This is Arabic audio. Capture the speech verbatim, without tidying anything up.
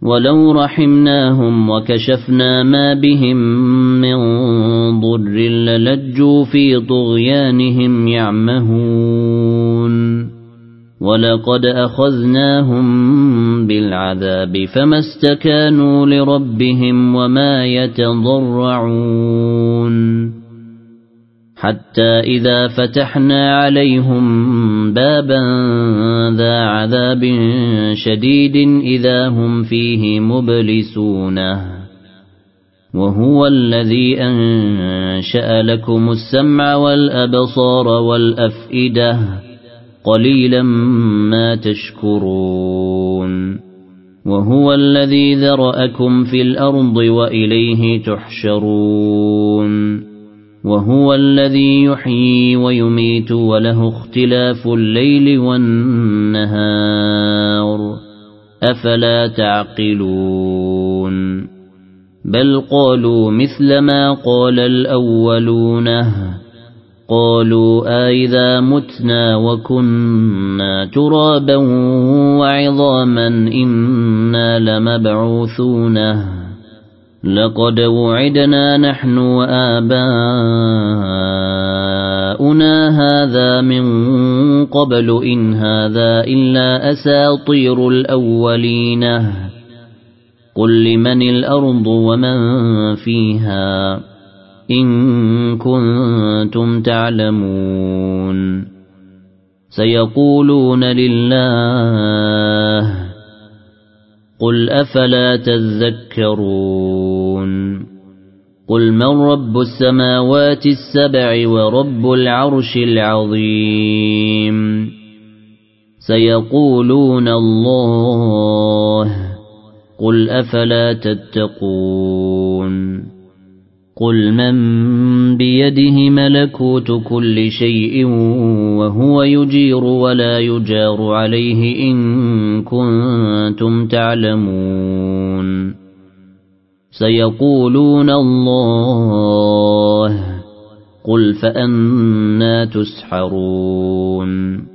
ولو رحمناهم وكشفنا ما بهم من ضر للجوا في طغيانهم يعمهون ولقد أخذناهم بالعذاب فما استكانوا لربهم وما يتضرعون حتى إذا فتحنا عليهم بابا ذا عذاب شديد إذا هم فيه مبلسون وهو الذي أنشأ لكم السمع والأبصار والأفئدة قليلا ما تشكرون وهو الذي ذرأكم في الأرض وإليه تحشرون وهو الذي يحيي ويميت وله اختلاف الليل والنهار أفلا تعقلون بل قالوا مثل ما قال الأولون قالوا أئذا متنا وكنا ترابا وعظاما إنا لمبعوثون لقد وعدنا نحن وآباؤنا هذا من قبل إن هذا إلا أساطير الأولين قل لمن الأرض ومن فيها إن كنتم تعلمون سيقولون لله قل أفلا تذكرون قل من رب السماوات السبع ورب العرش العظيم سيقولون الله قل أفلا تتقون قل من بيده ملكوت كل شيء وهو يجير ولا يجار عليه إن كنتم تعلمون سيقولون الله قل فأنى تسحرون